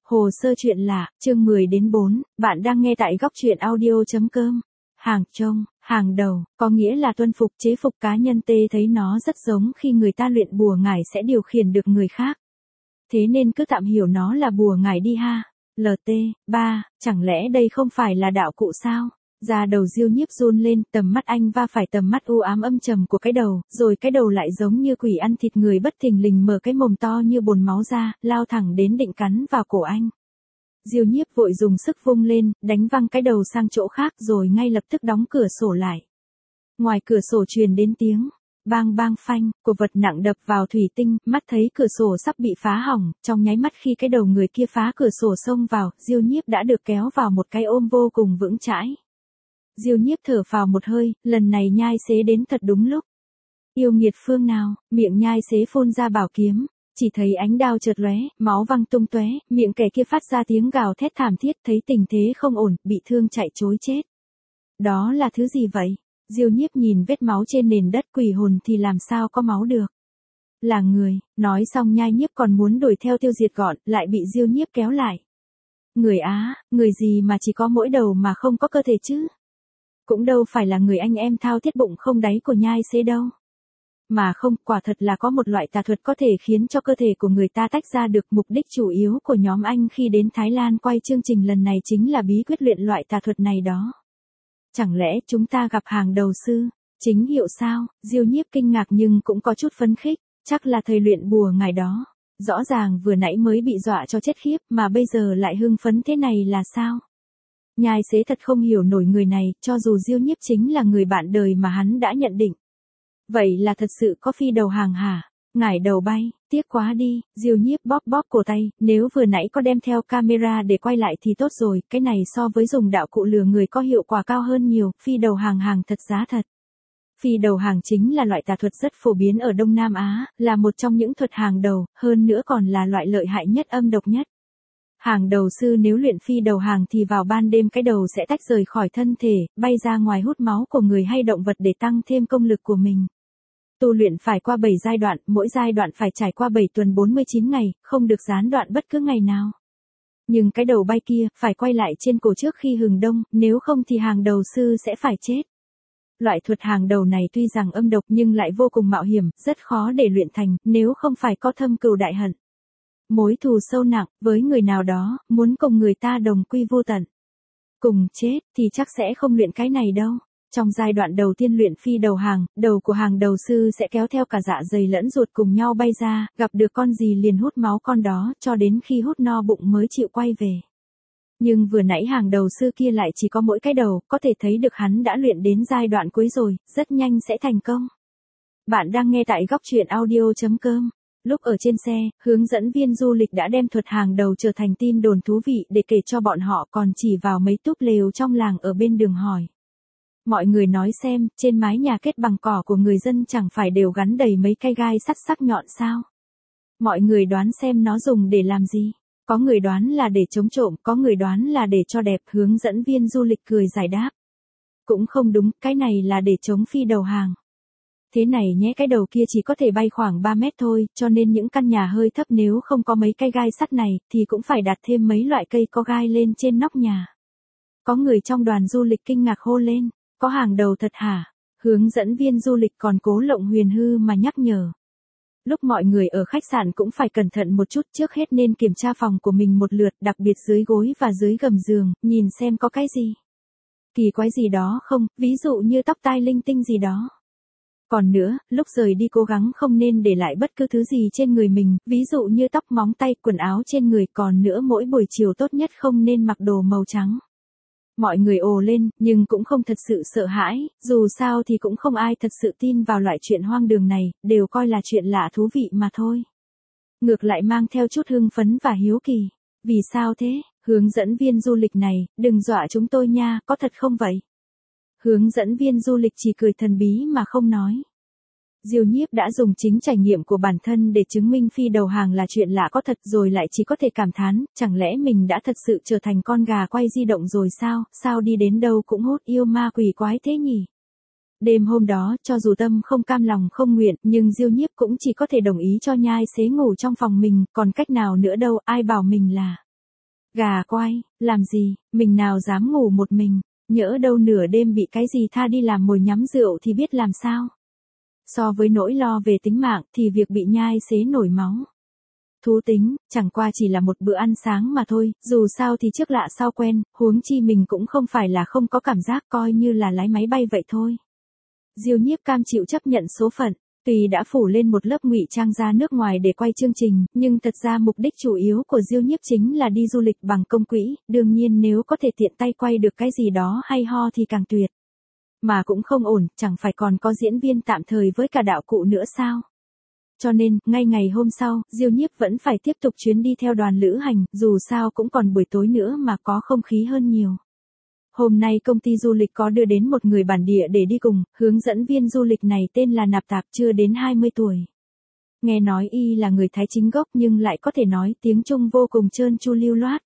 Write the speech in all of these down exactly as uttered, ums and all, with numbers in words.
Hồ sơ chuyện lạ, chương mười đến bốn, bạn đang nghe tại góc truyện audio.com. Hàng trông, hàng đầu, có nghĩa là tuân phục chế phục cá nhân tê thấy nó rất giống khi người ta luyện bùa ngải sẽ điều khiển được người khác. Thế nên cứ tạm hiểu nó là bùa ngải đi ha. lờ tê, ba, chẳng lẽ đây không phải là đạo cụ sao? Da đầu Diêu Nhiếp run lên, tầm mắt anh va phải tầm mắt u ám âm trầm của cái đầu, rồi cái đầu lại giống như quỷ ăn thịt người bất thình lình mở cái mồm to như bồn máu ra, lao thẳng đến định cắn vào cổ anh. Diêu Nhiếp vội dùng sức vung lên, đánh văng cái đầu sang chỗ khác rồi ngay lập tức đóng cửa sổ lại. Ngoài cửa sổ truyền đến tiếng bang bang phanh của vật nặng đập vào thủy tinh, mắt thấy cửa sổ sắp bị phá hỏng, trong nháy mắt khi cái đầu người kia phá cửa sổ xông vào, Diêu Nhiếp đã được kéo vào một cái ôm vô cùng vững chãi. Diêu Nhiếp thở phào một hơi, lần này nhai xế đến thật đúng lúc. Yêu nghiệt phương nào, miệng nhai xế phun ra bảo kiếm, chỉ thấy ánh đao chợt lóe, máu văng tung tóe, miệng kẻ kia phát ra tiếng gào thét thảm thiết, thấy tình thế không ổn, bị thương chạy trối chết. Đó là thứ gì vậy? Diêu Nhiếp nhìn vết máu trên nền đất, quỷ hồn thì làm sao có máu được? Là người, nói xong nhai nhiếp còn muốn đuổi theo tiêu diệt gọn, lại bị Diêu Nhiếp kéo lại. Người á, người gì mà chỉ có mỗi đầu mà không có cơ thể chứ? Cũng đâu phải là người anh em thao thiết bụng không đáy của nhai xế đâu. Mà không, quả thật là có một loại tà thuật có thể khiến cho cơ thể của người ta tách ra được. Mục đích chủ yếu của nhóm anh khi đến Thái Lan quay chương trình lần này chính là bí quyết luyện loại tà thuật này đó. Chẳng lẽ chúng ta gặp hàng đầu sư? Chính hiệu sao? Diêu Nhiếp kinh ngạc nhưng cũng có chút phấn khích, chắc là thầy luyện bùa ngài đó. Rõ ràng vừa nãy mới bị dọa cho chết khiếp mà bây giờ lại hưng phấn thế này là sao? Nhai xế thật không hiểu nổi người này, cho dù Diêu Nhiếp chính là người bạn đời mà hắn đã nhận định. Vậy là thật sự có phi đầu hàng hả? Ngải đầu bay, tiếc quá đi. Diêu Nhiếp bóp bóp cổ tay, nếu vừa nãy có đem theo camera để quay lại thì tốt rồi, cái này so với dùng đạo cụ lừa người có hiệu quả cao hơn nhiều, phi đầu hàng hàng thật giá thật. Phi đầu hàng chính là loại tà thuật rất phổ biến ở Đông Nam Á, là một trong những thuật hàng đầu, hơn nữa còn là loại lợi hại nhất, âm độc nhất. Hàng đầu sư nếu luyện phi đầu hàng thì vào ban đêm cái đầu sẽ tách rời khỏi thân thể, bay ra ngoài hút máu của người hay động vật để tăng thêm công lực của mình. Tu luyện phải qua bảy giai đoạn, mỗi giai đoạn phải trải qua bảy tuần bốn mươi chín ngày, không được gián đoạn bất cứ ngày nào. Nhưng cái đầu bay kia, phải quay lại trên cổ trước khi hừng đông, nếu không thì hàng đầu sư sẽ phải chết. Loại thuật hàng đầu này tuy rằng âm độc nhưng lại vô cùng mạo hiểm, rất khó để luyện thành, nếu không phải có thâm cừu đại hận. Mối thù sâu nặng, với người nào đó, muốn cùng người ta đồng quy vô tận. Cùng chết, thì chắc sẽ không luyện cái này đâu. Trong giai đoạn đầu tiên luyện phi đầu hàng, đầu của hàng đầu sư sẽ kéo theo cả dạ dày lẫn ruột cùng nhau bay ra, gặp được con gì liền hút máu con đó, cho đến khi hút no bụng mới chịu quay về. Nhưng vừa nãy hàng đầu sư kia lại chỉ có mỗi cái đầu, có thể thấy được hắn đã luyện đến giai đoạn cuối rồi, rất nhanh sẽ thành công. Bạn đang nghe tại góc truyện audio.com. Lúc ở trên xe, hướng dẫn viên du lịch đã đem thuật hàng đầu trở thành tin đồn thú vị để kể cho bọn họ, còn chỉ vào mấy túp lều trong làng ở bên đường hỏi. Mọi người nói xem, trên mái nhà kết bằng cỏ của người dân chẳng phải đều gắn đầy mấy cây gai sắt sắc nhọn sao? Mọi người đoán xem nó dùng để làm gì? Có người đoán là để chống trộm, có người đoán là để cho đẹp, hướng dẫn viên du lịch cười giải đáp. Cũng không đúng, cái này là để chống phi đầu hàng. Thế này nhé, cái đầu kia chỉ có thể bay khoảng ba mét thôi, cho nên những căn nhà hơi thấp nếu không có mấy cây gai sắt này, thì cũng phải đặt thêm mấy loại cây có gai lên trên nóc nhà. Có người trong đoàn du lịch kinh ngạc hô lên, có hàng đầu thật hả? Hướng dẫn viên du lịch còn cố lộng huyền hư mà nhắc nhở. Lúc mọi người ở khách sạn cũng phải cẩn thận một chút, trước hết nên kiểm tra phòng của mình một lượt, đặc biệt dưới gối và dưới gầm giường, nhìn xem có cái gì kỳ quái gì đó không, ví dụ như tóc tai linh tinh gì đó. Còn nữa, lúc rời đi cố gắng không nên để lại bất cứ thứ gì trên người mình, ví dụ như tóc, móng tay, quần áo trên người. Còn nữa, mỗi buổi chiều tốt nhất không nên mặc đồ màu trắng. Mọi người ồ lên, nhưng cũng không thật sự sợ hãi, dù sao thì cũng không ai thật sự tin vào loại chuyện hoang đường này, đều coi là chuyện lạ thú vị mà thôi. Ngược lại mang theo chút hưng phấn và hiếu kỳ. Vì sao thế? Hướng dẫn viên du lịch này, đừng dọa chúng tôi nha, có thật không vậy? Hướng dẫn viên du lịch chỉ cười thần bí mà không nói. Diêu Nhiếp đã dùng chính trải nghiệm của bản thân để chứng minh phi đầu hàng là chuyện lạ có thật, rồi lại chỉ có thể cảm thán, chẳng lẽ mình đã thật sự trở thành con gà quay di động rồi sao, sao đi đến đâu cũng hút yêu ma quỷ quái thế nhỉ? Đêm hôm đó, cho dù tâm không cam lòng không nguyện, nhưng Diêu Nhiếp cũng chỉ có thể đồng ý cho nhai xế ngủ trong phòng mình, còn cách nào nữa đâu, ai bảo mình là Gà quay, làm gì, mình nào dám ngủ một mình, nhỡ đâu nửa đêm bị cái gì tha đi làm mồi nhắm rượu thì biết làm sao. So với nỗi lo về tính mạng thì việc bị nhai xế nổi máu. Thú tính, chẳng qua chỉ là một bữa ăn sáng mà thôi, dù sao thì trước lạ sau quen, huống chi mình cũng không phải là không có cảm giác, coi như là lái máy bay vậy thôi. Diêu Nhiếp cam chịu chấp nhận số phận, tuy đã phủ lên một lớp ngụy trang ra nước ngoài để quay chương trình, nhưng thật ra mục đích chủ yếu của Diêu Nhiếp chính là đi du lịch bằng công quỹ, đương nhiên nếu có thể tiện tay quay được cái gì đó hay ho thì càng tuyệt. Mà cũng không ổn, chẳng phải còn có diễn viên tạm thời với cả đạo cụ nữa sao? Cho nên, ngay ngày hôm sau, Diêu Nhiếp vẫn phải tiếp tục chuyến đi theo đoàn lữ hành, dù sao cũng còn buổi tối nữa mà có không khí hơn nhiều. Hôm nay công ty du lịch có đưa đến một người bản địa để đi cùng, hướng dẫn viên du lịch này tên là Nạp Tạp, chưa đến hai mươi tuổi. Nghe nói y là người Thái chính gốc nhưng lại có thể nói tiếng Trung vô cùng trơn tru lưu loát.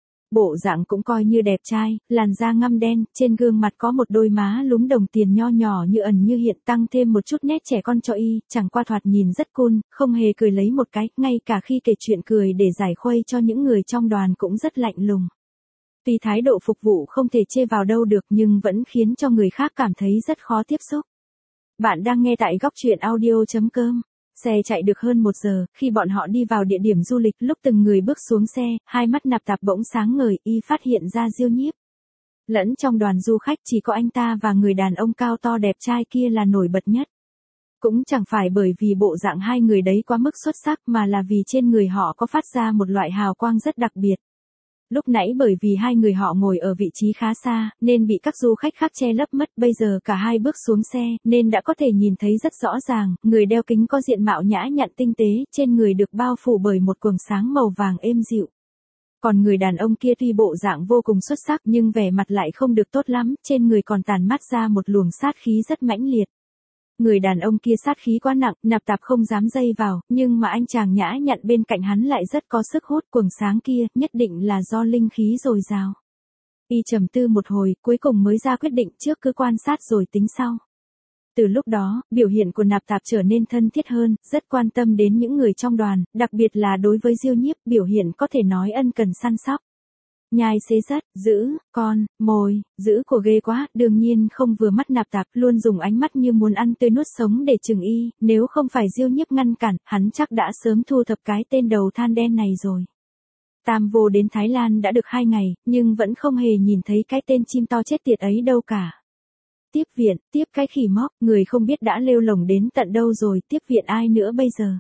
Bộ dạng cũng coi như đẹp trai, làn da ngăm đen, trên gương mặt có một đôi má lúm đồng tiền nho nhỏ như ẩn như hiện, tăng thêm một chút nét trẻ con cho y, chẳng qua thoạt nhìn rất cool, không hề cười lấy một cái, ngay cả khi kể chuyện cười để giải khuây cho những người trong đoàn cũng rất lạnh lùng. Tuy thái độ phục vụ không thể chê vào đâu được nhưng vẫn khiến cho người khác cảm thấy rất khó tiếp xúc. Bạn đang nghe tại góc truyện audio chấm com. Xe chạy được hơn một giờ, khi bọn họ đi vào địa điểm du lịch, lúc từng người bước xuống xe, hai mắt Nạp Tạp bỗng sáng ngời, y phát hiện ra Diêu Nhiếp. Lẫn trong đoàn du khách chỉ có anh ta và người đàn ông cao to đẹp trai kia là nổi bật nhất. Cũng chẳng phải bởi vì bộ dạng hai người đấy quá mức xuất sắc mà là vì trên người họ có phát ra một loại hào quang rất đặc biệt. Lúc nãy bởi vì hai người họ ngồi ở vị trí khá xa, nên bị các du khách khác che lấp mất, bây giờ cả hai bước xuống xe, nên đã có thể nhìn thấy rất rõ ràng, người đeo kính có diện mạo nhã nhặn tinh tế, trên người được bao phủ bởi một quầng sáng màu vàng êm dịu. Còn người đàn ông kia tuy bộ dạng vô cùng xuất sắc nhưng vẻ mặt lại không được tốt lắm, trên người còn tàn mát ra một luồng sát khí rất mãnh liệt. Người đàn ông kia sát khí quá nặng, Nạp Tạp không dám dây vào, nhưng mà anh chàng nhã nhặn bên cạnh hắn lại rất có sức hút, quầng sáng kia, nhất định là do linh khí dồi dào. Y trầm tư một hồi, cuối cùng mới ra quyết định, trước cứ quan sát rồi tính sau. Từ lúc đó, biểu hiện của Nạp Tạp trở nên thân thiết hơn, rất quan tâm đến những người trong đoàn, đặc biệt là đối với Diêu Nhiếp, biểu hiện có thể nói ân cần săn sóc. Nhai xế rất, giữ, con, mồi, giữ của ghê quá, đương nhiên không vừa mắt Nạp Tạp, luôn dùng ánh mắt như muốn ăn tươi nuốt sống để chừng y, nếu không phải Diêu Nhiếp ngăn cản, hắn chắc đã sớm thu thập cái tên đầu than đen này rồi. Tam Vô đến Thái Lan đã được hai ngày, nhưng vẫn không hề nhìn thấy cái tên chim to chết tiệt ấy đâu cả. Tiếp viện, tiếp cái khỉ móc, người không biết đã lêu lổng đến tận đâu rồi, tiếp viện ai nữa bây giờ.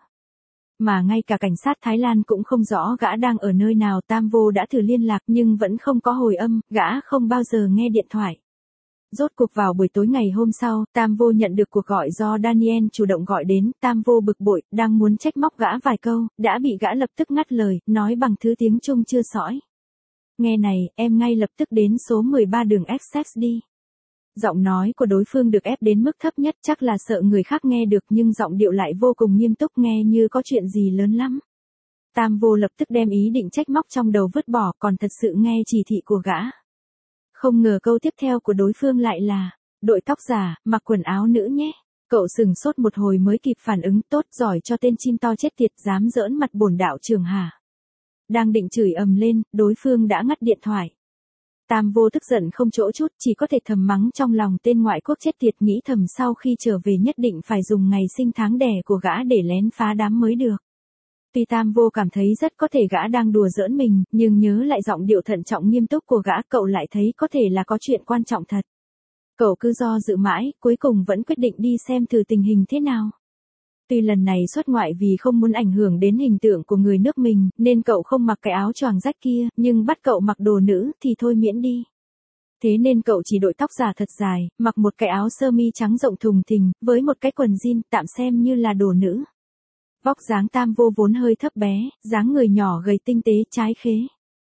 Mà ngay cả cảnh sát Thái Lan cũng không rõ gã đang ở nơi nào, Tam Vô đã thử liên lạc nhưng vẫn không có hồi âm, gã không bao giờ nghe điện thoại. Rốt cuộc vào buổi tối ngày hôm sau, Tam Vô nhận được cuộc gọi do Daniel chủ động gọi đến, Tam Vô bực bội, đang muốn trách móc gã vài câu, đã bị gã lập tức ngắt lời, nói bằng thứ tiếng Trung chưa sõi. Nghe này, em ngay lập tức đến số mười ba đường Essex đi. Giọng nói của đối phương được ép đến mức thấp nhất, chắc là sợ người khác nghe được nhưng giọng điệu lại vô cùng nghiêm túc, nghe như có chuyện gì lớn lắm. Tam Vô lập tức đem ý định trách móc trong đầu vứt bỏ, còn thật sự nghe chỉ thị của gã. Không ngờ câu tiếp theo của đối phương lại là, đội tóc giả, mặc quần áo nữ nhé. Cậu sừng sốt một hồi mới kịp phản ứng, tốt giỏi cho tên chim to chết tiệt, dám giỡn mặt bổn đạo trưởng hả? Đang định chửi ầm lên, đối phương đã ngắt điện thoại. Tam Vô tức giận không chỗ chút, chỉ có thể thầm mắng trong lòng tên ngoại quốc chết tiệt, nghĩ thầm sau khi trở về nhất định phải dùng ngày sinh tháng đẻ của gã để lén phá đám mới được. Tuy Tam Vô cảm thấy rất có thể gã đang đùa giỡn mình, nhưng nhớ lại giọng điệu thận trọng nghiêm túc của gã, cậu lại thấy có thể là có chuyện quan trọng thật. Cậu cứ do dự mãi, cuối cùng vẫn quyết định đi xem thử tình hình thế nào. Tuy lần này xuất ngoại vì không muốn ảnh hưởng đến hình tượng của người nước mình, nên cậu không mặc cái áo choàng rách kia, nhưng bắt cậu mặc đồ nữ thì thôi miễn đi. Thế nên cậu chỉ đội tóc giả thật dài, mặc một cái áo sơ mi trắng rộng thùng thình, với một cái quần jean, tạm xem như là đồ nữ. Vóc dáng Tam Vô vốn hơi thấp bé, dáng người nhỏ gầy tinh tế, trái khế.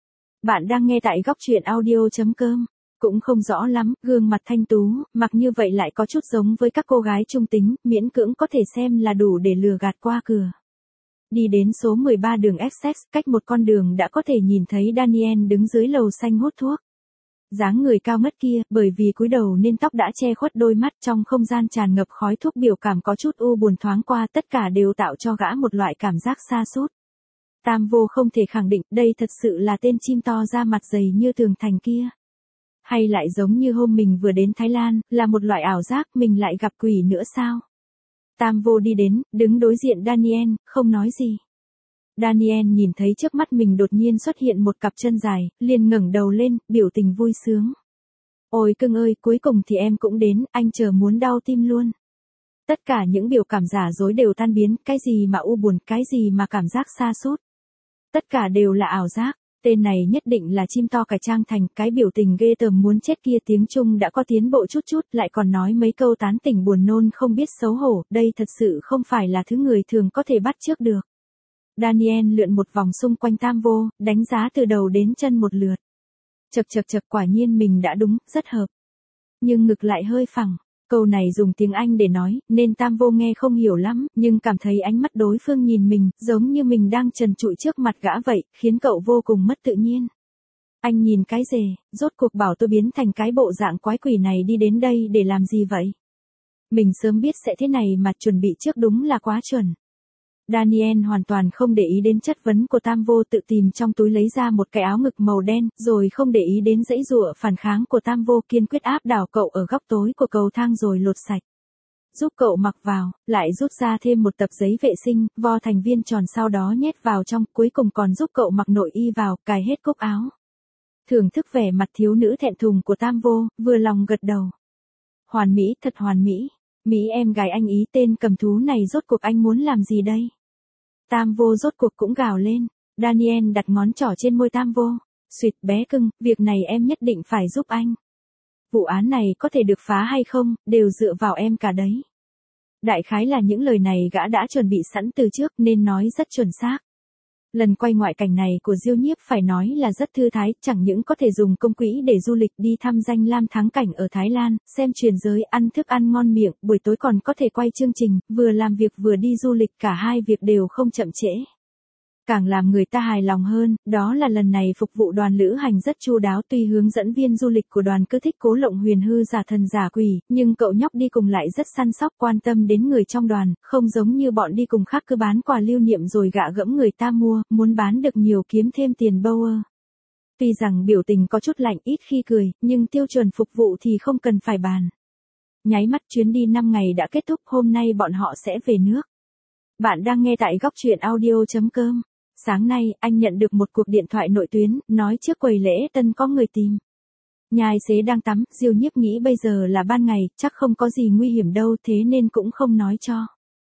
Bạn đang nghe tại góc truyện audio chấm com. Cũng không rõ lắm, gương mặt thanh tú, mặc như vậy lại có chút giống với các cô gái trung tính, miễn cưỡng có thể xem là đủ để lừa gạt qua cửa. Đi đến số mười ba đường Essex, cách một con đường đã có thể nhìn thấy Daniel đứng dưới lầu xanh hút thuốc. Dáng người cao ngất kia, bởi vì cúi đầu nên tóc đã che khuất đôi mắt, trong không gian tràn ngập khói thuốc, biểu cảm có chút u buồn thoáng qua, tất cả đều tạo cho gã một loại cảm giác sa sút. Tam vô không thể khẳng định đây thật sự là tên chim to da mặt dày như tường thành kia. Hay lại giống như hôm mình vừa đến Thái Lan, là một loại ảo giác mình lại gặp quỷ nữa sao? Tam vô đi đến, đứng đối diện Daniel, không nói gì. Daniel nhìn thấy trước mắt mình đột nhiên xuất hiện một cặp chân dài, liền ngẩng đầu lên, biểu tình vui sướng. Ôi cưng ơi, cuối cùng thì em cũng đến, anh chờ muốn đau tim luôn. Tất cả những biểu cảm giả dối đều tan biến, cái gì mà u buồn, cái gì mà cảm giác xa sút. Tất cả đều là ảo giác, tên này nhất định là chim to cải trang thành, cái biểu tình ghê tởm muốn chết kia tiếng Trung đã có tiến bộ chút chút, lại còn nói mấy câu tán tỉnh buồn nôn không biết xấu hổ, đây thật sự không phải là thứ người thường có thể bắt chước được. Daniel lượn một vòng xung quanh Tam vô, đánh giá từ đầu đến chân một lượt. Chật chật chật, quả nhiên mình đã đúng, rất hợp. Nhưng ngực lại hơi phẳng. Câu này dùng tiếng Anh để nói, nên Tam vô nghe không hiểu lắm, nhưng cảm thấy ánh mắt đối phương nhìn mình, giống như mình đang trần trụi trước mặt gã vậy, khiến cậu vô cùng mất tự nhiên. Anh nhìn cái gì, rốt cuộc bảo tôi biến thành cái bộ dạng quái quỷ này đi đến đây để làm gì vậy? Mình sớm biết sẽ thế này mà chuẩn bị trước đúng là quá chuẩn. Daniel hoàn toàn không để ý đến chất vấn của Tam vô, tự tìm trong túi lấy ra một cái áo ngực màu đen, rồi không để ý đến dãy dụa phản kháng của Tam vô, kiên quyết áp đảo cậu ở góc tối của cầu thang rồi lột sạch. Giúp cậu mặc vào, lại rút ra thêm một tập giấy vệ sinh, vo thành viên tròn sau đó nhét vào trong, cuối cùng còn giúp cậu mặc nội y vào, cài hết cúc áo. Thưởng thức vẻ mặt thiếu nữ thẹn thùng của Tam vô, vừa lòng gật đầu. Hoàn mỹ, thật hoàn mỹ. Mỹ em gái anh ý, tên cầm thú này rốt cuộc anh muốn làm gì đây? Tam vô rốt cuộc cũng gào lên. Daniel đặt ngón trỏ trên môi Tam vô. Xuyệt bé cưng, việc này em nhất định phải giúp anh. Vụ án này có thể được phá hay không, đều dựa vào em cả đấy. Đại khái là những lời này gã đã chuẩn bị sẵn từ trước nên nói rất chuẩn xác. Lần quay ngoại cảnh này của Diêu Nhiếp phải nói là rất thư thái, chẳng những có thể dùng công quỹ để du lịch đi thăm danh lam thắng cảnh ở Thái Lan, xem truyền giới, ăn thức ăn ngon miệng, buổi tối còn có thể quay chương trình, vừa làm việc vừa đi du lịch, cả hai việc đều không chậm trễ. Càng làm người ta hài lòng hơn, đó là lần này phục vụ đoàn lữ hành rất chu đáo, tuy hướng dẫn viên du lịch của đoàn cứ thích cố lộng huyền hư giả thần giả quỷ, nhưng cậu nhóc đi cùng lại rất săn sóc quan tâm đến người trong đoàn, không giống như bọn đi cùng khác cứ bán quà lưu niệm rồi gạ gẫm người ta mua, muốn bán được nhiều kiếm thêm tiền bâu ơ. Tuy rằng biểu tình có chút lạnh ít khi cười, nhưng tiêu chuẩn phục vụ thì không cần phải bàn. Nháy mắt chuyến đi năm ngày đã kết thúc, hôm nay bọn họ sẽ về nước. Bạn đang nghe tại góc truyện audio chấm com. Sáng nay, anh nhận được một cuộc điện thoại nội tuyến, nói trước quầy lễ tân có người tìm. Nhai xế đang tắm, Diêu Nhiếp nghĩ bây giờ là ban ngày, chắc không có gì nguy hiểm đâu, thế nên cũng không nói cho.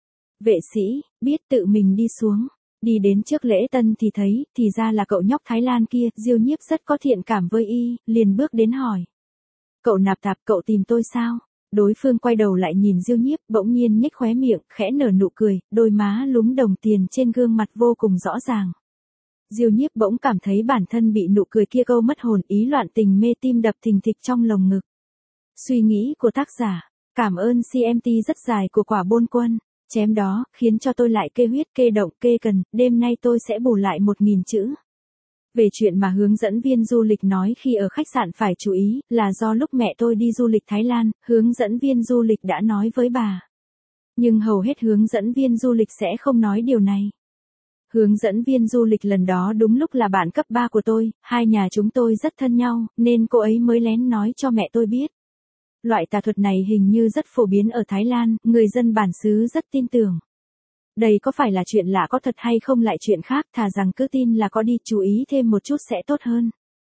Vệ sĩ, biết tự mình đi xuống. Đi đến trước lễ tân thì thấy, thì ra là cậu nhóc Thái Lan kia, Diêu Nhiếp rất có thiện cảm với y, liền bước đến hỏi. Cậu Nạp Tạp, cậu tìm tôi sao? Đối phương quay đầu lại nhìn Diêu Nhiếp, bỗng nhiên nhếch khóe miệng, khẽ nở nụ cười, đôi má lúm đồng tiền trên gương mặt vô cùng rõ ràng. Diêu Nhiếp bỗng cảm thấy bản thân bị nụ cười kia câu mất hồn, ý loạn tình mê, tim đập thình thịch trong lồng ngực. Suy nghĩ của tác giả, cảm ơn xê em tê rất dài của quả bôn quân, chém đó, khiến cho tôi lại kê huyết kê động kê cần, đêm nay tôi sẽ bù lại một nghìn chữ. Về chuyện mà hướng dẫn viên du lịch nói khi ở khách sạn phải chú ý, là do lúc mẹ tôi đi du lịch Thái Lan, hướng dẫn viên du lịch đã nói với bà. Nhưng hầu hết hướng dẫn viên du lịch sẽ không nói điều này. Hướng dẫn viên du lịch lần đó đúng lúc là bạn cấp ba của tôi, hai nhà chúng tôi rất thân nhau, nên cô ấy mới lén nói cho mẹ tôi biết. Loại tà thuật này hình như rất phổ biến ở Thái Lan, người dân bản xứ rất tin tưởng. Đây có phải là chuyện lạ có thật hay không lại chuyện khác, thà rằng cứ tin là có đi, chú ý thêm một chút sẽ tốt hơn.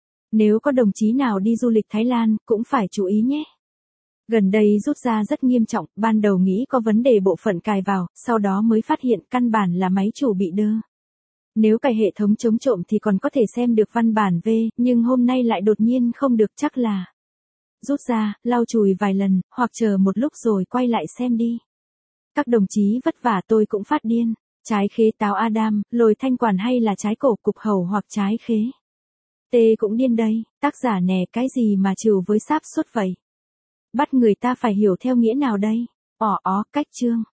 Nếu có đồng chí nào đi du lịch Thái Lan, cũng phải chú ý nhé. Gần đây rút ra rất nghiêm trọng, ban đầu nghĩ có vấn đề bộ phận cài vào, sau đó mới phát hiện căn bản là máy chủ bị đơ. Nếu cài hệ thống chống trộm thì còn có thể xem được văn bản V, nhưng hôm nay lại đột nhiên không được, chắc là rút ra, lau chùi vài lần, hoặc chờ một lúc rồi quay lại xem đi. Các đồng chí vất vả, tôi cũng phát điên. Trái khế táo Adam, lồi thanh quản hay là trái cổ cục hầu hoặc trái khế. Tê cũng điên đây, tác giả nè, cái gì mà trừ với sáp suất vậy? Bắt người ta phải hiểu theo nghĩa nào đây? Ỏ ó, cách chương.